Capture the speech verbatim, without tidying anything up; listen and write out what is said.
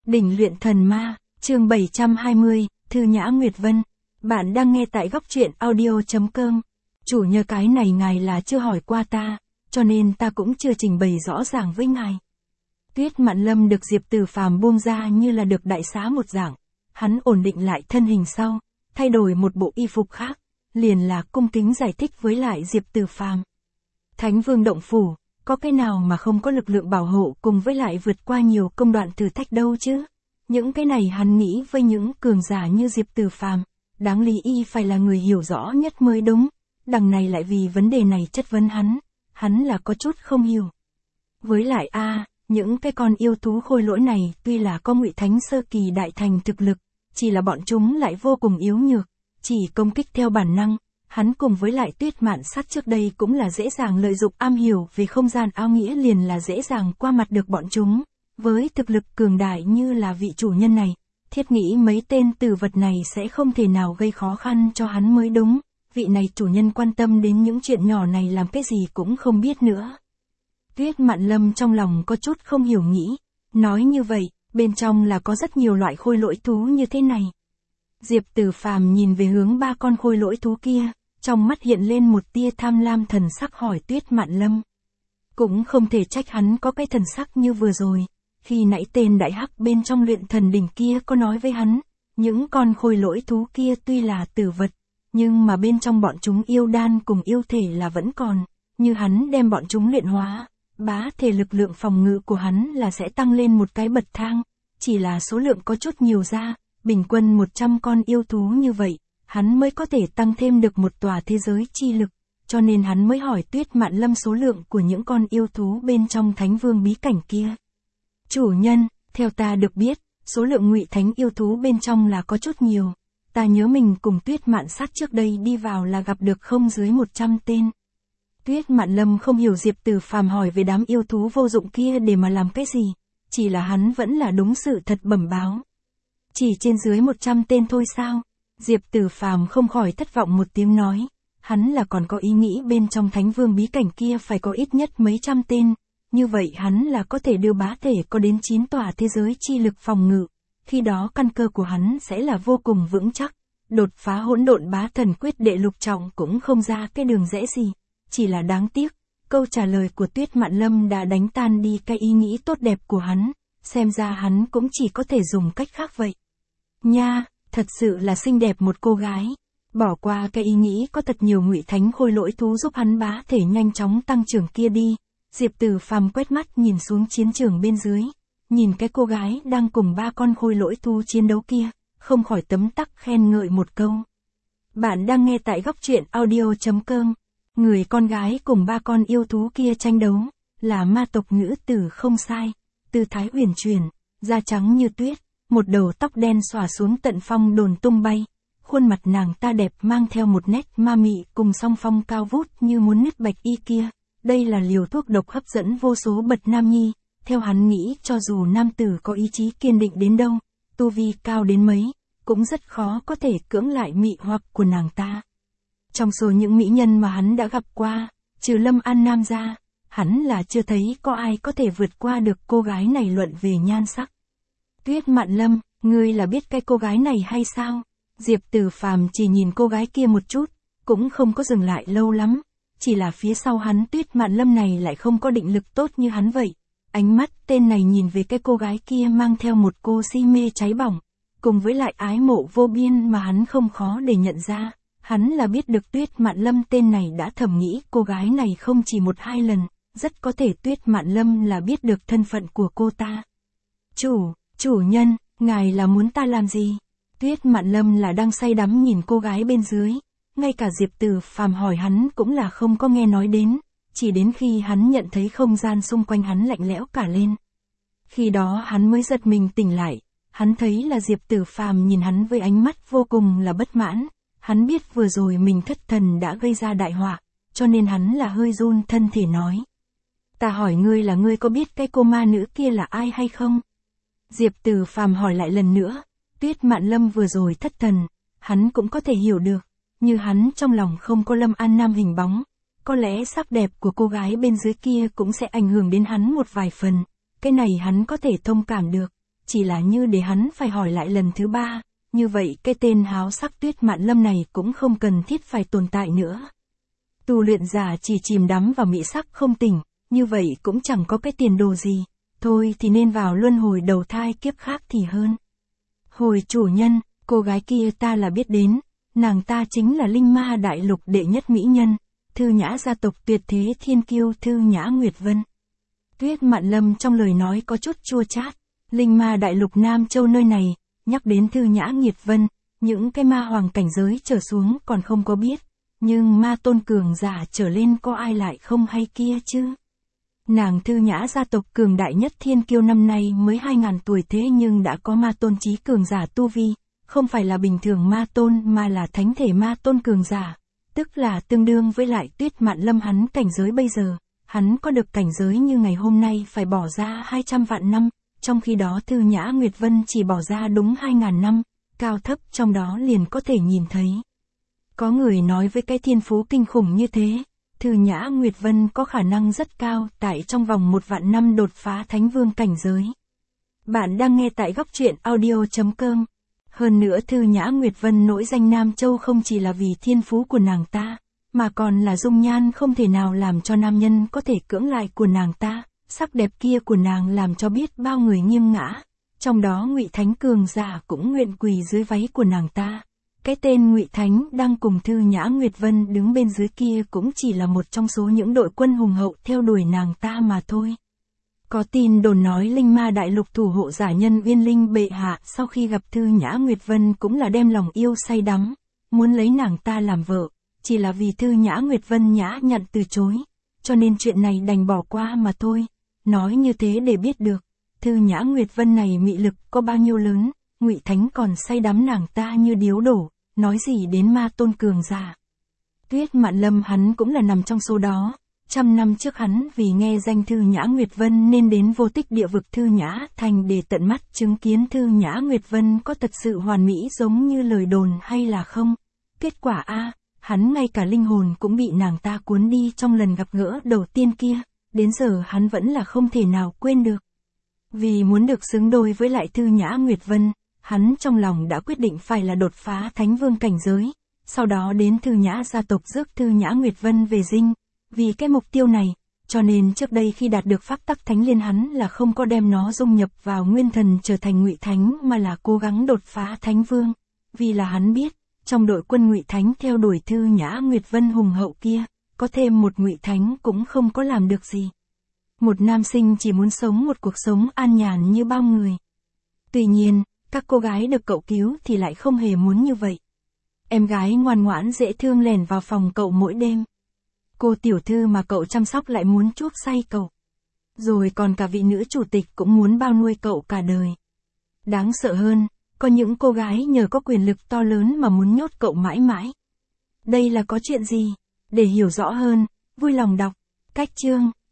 Đỉnh luyện thần ma, chương bảy trăm hai mươi, Thư Nhã Nguyệt Vân. Bạn đang nghe tại góc truyện audio chấm com. Chủ nhờ cái này ngài là chưa hỏi qua ta, cho nên ta cũng chưa trình bày rõ ràng với ngài. Tuyết Mạn Lâm được Diệp Tử Phàm buông ra như là được đại xá một dạng. Hắn ổn định lại thân hình sau, thay đổi một bộ y phục khác, liền là cung kính giải thích với lại Diệp Tử Phàm. Thánh Vương động phủ, có cái nào mà không có lực lượng bảo hộ cùng với lại vượt qua nhiều công đoạn thử thách đâu chứ? Những cái này hắn nghĩ với những cường giả như Diệp Tử Phàm, đáng lý y phải là người hiểu rõ nhất mới đúng. Đằng này lại vì vấn đề này chất vấn hắn, hắn là có chút không hiểu. Với lại a, à, những cái con yêu thú khôi lỗi này tuy là có Ngụy Thánh sơ kỳ đại thành thực lực, chỉ là bọn chúng lại vô cùng yếu nhược, chỉ công kích theo bản năng. Hắn cùng với lại Tuyết Mạn Sát trước đây cũng là dễ dàng lợi dụng am hiểu về không gian áo nghĩa liền là dễ dàng qua mặt được bọn chúng. Với thực lực cường đại như là vị chủ nhân này, thiết nghĩ mấy tên tử vật này sẽ không thể nào gây khó khăn cho hắn mới đúng. Vị này chủ nhân quan tâm đến những chuyện nhỏ này làm cái gì cũng không biết nữa. Tuyết Mạn Lâm trong lòng có chút không hiểu nghĩ, nói như vậy, bên trong là có rất nhiều loại khôi lỗi thú như thế này. Diệp Tử Phàm nhìn về hướng ba con khôi lỗi thú kia, trong mắt hiện lên một tia tham lam thần sắc hỏi Tuyết Mạn Lâm. Cũng không thể trách hắn có cái thần sắc như vừa rồi, khi nãy tên đại hắc bên trong luyện thần đỉnh kia có nói với hắn, những con khôi lỗi thú kia tuy là tử vật, nhưng mà bên trong bọn chúng yêu đan cùng yêu thể là vẫn còn, như hắn đem bọn chúng luyện hóa, bá thể lực lượng phòng ngự của hắn là sẽ tăng lên một cái bậc thang, chỉ là số lượng có chút nhiều ra, bình quân một trăm con yêu thú như vậy, hắn mới có thể tăng thêm được một tòa thế giới chi lực, cho nên hắn mới hỏi Tuyết Mạn Lâm số lượng của những con yêu thú bên trong Thánh Vương bí cảnh kia. Chủ nhân, theo ta được biết, số lượng Ngụy Thánh yêu thú bên trong là có chút nhiều. Ta nhớ mình cùng Tuyết Mạn Sát trước đây đi vào là gặp được không dưới một trăm tên. Tuyết Mạn Lâm không hiểu Diệp Tử Phàm hỏi về đám yêu thú vô dụng kia để mà làm cái gì, chỉ là hắn vẫn là đúng sự thật bẩm báo. Chỉ trên dưới một trăm tên thôi sao? Diệp Tử Phàm không khỏi thất vọng một tiếng nói, hắn là còn có ý nghĩ bên trong Thánh Vương bí cảnh kia phải có ít nhất mấy trăm tên, như vậy hắn là có thể đưa bá thể có đến chín tòa thế giới chi lực phòng ngự, khi đó căn cơ của hắn sẽ là vô cùng vững chắc, đột phá hỗn độn bá thần quyết đệ lục trọng cũng không ra cái đường dễ gì, chỉ là đáng tiếc, câu trả lời của Tuyết Mạn Lâm đã đánh tan đi cái ý nghĩ tốt đẹp của hắn, xem ra hắn cũng chỉ có thể dùng cách khác vậy. Nha, thật sự là xinh đẹp một cô gái. Bỏ qua cái ý nghĩ có thật nhiều Ngụy Thánh khôi lỗi thú giúp hắn bá thể nhanh chóng tăng trưởng kia đi. Diệp Tử Phàm quét mắt nhìn xuống chiến trường bên dưới, nhìn cái cô gái đang cùng ba con khôi lỗi thú chiến đấu kia, không khỏi tấm tắc khen ngợi một câu. Bạn đang nghe tại góc truyện audio chấm com. Người con gái cùng ba con yêu thú kia tranh đấu, là ma tộc nữ tử không sai, tư thái uyển chuyển, da trắng như tuyết. Một đầu tóc đen xõa xuống tận phong đồn tung bay, khuôn mặt nàng ta đẹp mang theo một nét ma mị cùng song phong cao vút như muốn nứt bạch y kia. Đây là liều thuốc độc hấp dẫn vô số bậc nam nhi, theo hắn nghĩ cho dù nam tử có ý chí kiên định đến đâu, tu vi cao đến mấy, cũng rất khó có thể cưỡng lại mị hoặc của nàng ta. Trong số những mỹ nhân mà hắn đã gặp qua, trừ Lâm An Nam ra, hắn là chưa thấy có ai có thể vượt qua được cô gái này luận về nhan sắc. Tuyết Mạn Lâm, ngươi là biết cái cô gái này hay sao? Diệp Tử Phàm chỉ nhìn cô gái kia một chút, cũng không có dừng lại lâu lắm, chỉ là phía sau hắn Tuyết Mạn Lâm này lại không có định lực tốt như hắn vậy. Ánh mắt tên này nhìn về cái cô gái kia mang theo một cô si mê cháy bỏng, cùng với lại ái mộ vô biên mà hắn không khó để nhận ra. Hắn là biết được Tuyết Mạn Lâm tên này đã thầm nghĩ cô gái này không chỉ một hai lần, rất có thể Tuyết Mạn Lâm là biết được thân phận của cô ta. Chủ, chủ nhân, ngài là muốn ta làm gì? Tuyết Mạn Lâm là đang say đắm nhìn cô gái bên dưới, ngay cả Diệp Tử Phàm hỏi hắn cũng là không có nghe nói đến, chỉ đến khi hắn nhận thấy không gian xung quanh hắn lạnh lẽo cả lên. Khi đó hắn mới giật mình tỉnh lại, hắn thấy là Diệp Tử Phàm nhìn hắn với ánh mắt vô cùng là bất mãn, hắn biết vừa rồi mình thất thần đã gây ra đại họa, cho nên hắn là hơi run thân thể nói. Ta hỏi ngươi là ngươi có biết cái cô ma nữ kia là ai hay không? Diệp Tử Phàm hỏi lại lần nữa, Tuyết Mạn Lâm vừa rồi thất thần, hắn cũng có thể hiểu được, như hắn trong lòng không có Lâm An Nam hình bóng, có lẽ sắc đẹp của cô gái bên dưới kia cũng sẽ ảnh hưởng đến hắn một vài phần, cái này hắn có thể thông cảm được, chỉ là như để hắn phải hỏi lại lần thứ ba, như vậy cái tên háo sắc Tuyết Mạn Lâm này cũng không cần thiết phải tồn tại nữa. Tu luyện giả chỉ chìm đắm vào mỹ sắc không tỉnh, như vậy cũng chẳng có cái tiền đồ gì, thôi thì nên vào luân hồi đầu thai kiếp khác thì hơn. Hồi chủ nhân, cô gái kia ta là biết đến, nàng ta chính là Linh Ma Đại Lục đệ nhất mỹ nhân, Thư Nhã gia tộc tuyệt thế thiên kiêu Thư Nhã Nguyệt Vân. Tuyết Mạn Lâm trong lời nói có chút chua chát, Linh Ma Đại Lục Nam Châu nơi này, nhắc đến Thư Nhã Nguyệt Vân, những cái ma hoàng cảnh giới trở xuống còn không có biết, nhưng ma tôn cường giả trở lên có ai lại không hay kia chứ. Nàng Thư Nhã gia tộc cường đại nhất thiên kiêu năm nay mới hai ngàn tuổi thế nhưng đã có ma tôn chí cường giả tu vi, không phải là bình thường ma tôn mà là thánh thể ma tôn cường giả, tức là tương đương với lại Tuyết Mạn Lâm hắn cảnh giới bây giờ, hắn có được cảnh giới như ngày hôm nay phải bỏ ra hai trăm vạn năm, trong khi đó Thư Nhã Nguyệt Vân chỉ bỏ ra đúng hai ngàn năm, cao thấp trong đó liền có thể nhìn thấy. Có người nói với cái thiên phú kinh khủng như thế, Thư Nhã Nguyệt Vân có khả năng rất cao tại trong vòng một vạn năm đột phá thánh vương cảnh giới. Bạn đang nghe tại góc truyện audio chấm com. Hơn nữa Thư Nhã Nguyệt Vân nổi danh Nam Châu không chỉ là vì thiên phú của nàng ta, mà còn là dung nhan không thể nào làm cho nam nhân có thể cưỡng lại của nàng ta, sắc đẹp kia của nàng làm cho biết bao người nghiêng ngã, trong đó Ngụy Thánh cường giả cũng nguyện quỳ dưới váy của nàng ta. Cái tên Ngụy Thánh đang cùng Thư Nhã Nguyệt Vân đứng bên dưới kia cũng chỉ là một trong số những đội quân hùng hậu theo đuổi nàng ta mà thôi. Có tin đồn nói Linh Ma Đại Lục thủ hộ giả nhân Uyên Linh bệ hạ sau khi gặp Thư Nhã Nguyệt Vân cũng là đem lòng yêu say đắm, muốn lấy nàng ta làm vợ, chỉ là vì Thư Nhã Nguyệt Vân nhã nhặn từ chối, cho nên chuyện này đành bỏ qua mà thôi. Nói như thế để biết được, Thư Nhã Nguyệt Vân này mị lực có bao nhiêu lớn, Ngụy Thánh còn say đắm nàng ta như điếu đổ, nói gì đến ma tôn cường giả. Tuyết Mạn Lâm hắn cũng là nằm trong số đó. Trăm năm trước hắn vì nghe danh Thư Nhã Nguyệt Vân nên đến vô tích địa vực Thư Nhã Thành để tận mắt chứng kiến Thư Nhã Nguyệt Vân có thật sự hoàn mỹ giống như lời đồn hay là không. Kết quả a, hắn ngay cả linh hồn cũng bị nàng ta cuốn đi trong lần gặp gỡ đầu tiên kia, đến giờ hắn vẫn là không thể nào quên được. Vì muốn được xứng đôi với lại Thư Nhã Nguyệt Vân, hắn trong lòng đã quyết định phải là đột phá thánh vương cảnh giới, sau đó đến Thư Nhã gia tộc rước Thư Nhã Nguyệt Vân về dinh. Vì cái mục tiêu này, cho nên trước đây khi đạt được pháp tắc thánh liên hắn là không có đem nó dung nhập vào nguyên thần trở thành Ngụy Thánh mà là cố gắng đột phá thánh vương. Vì là hắn biết, trong đội quân Ngụy Thánh theo đuổi Thư Nhã Nguyệt Vân hùng hậu kia, có thêm một Ngụy Thánh cũng không có làm được gì. Một nam sinh chỉ muốn sống một cuộc sống an nhàn như bao người. Tuy nhiên, các cô gái được cậu cứu thì lại không hề muốn như vậy. Em gái ngoan ngoãn dễ thương lẻn vào phòng cậu mỗi đêm. Cô tiểu thư mà cậu chăm sóc lại muốn chuốc say cậu. Rồi còn cả vị nữ chủ tịch cũng muốn bao nuôi cậu cả đời. Đáng sợ hơn, có những cô gái nhờ có quyền lực to lớn mà muốn nhốt cậu mãi mãi. Đây là có chuyện gì? Để hiểu rõ hơn, vui lòng đọc. Cách chương.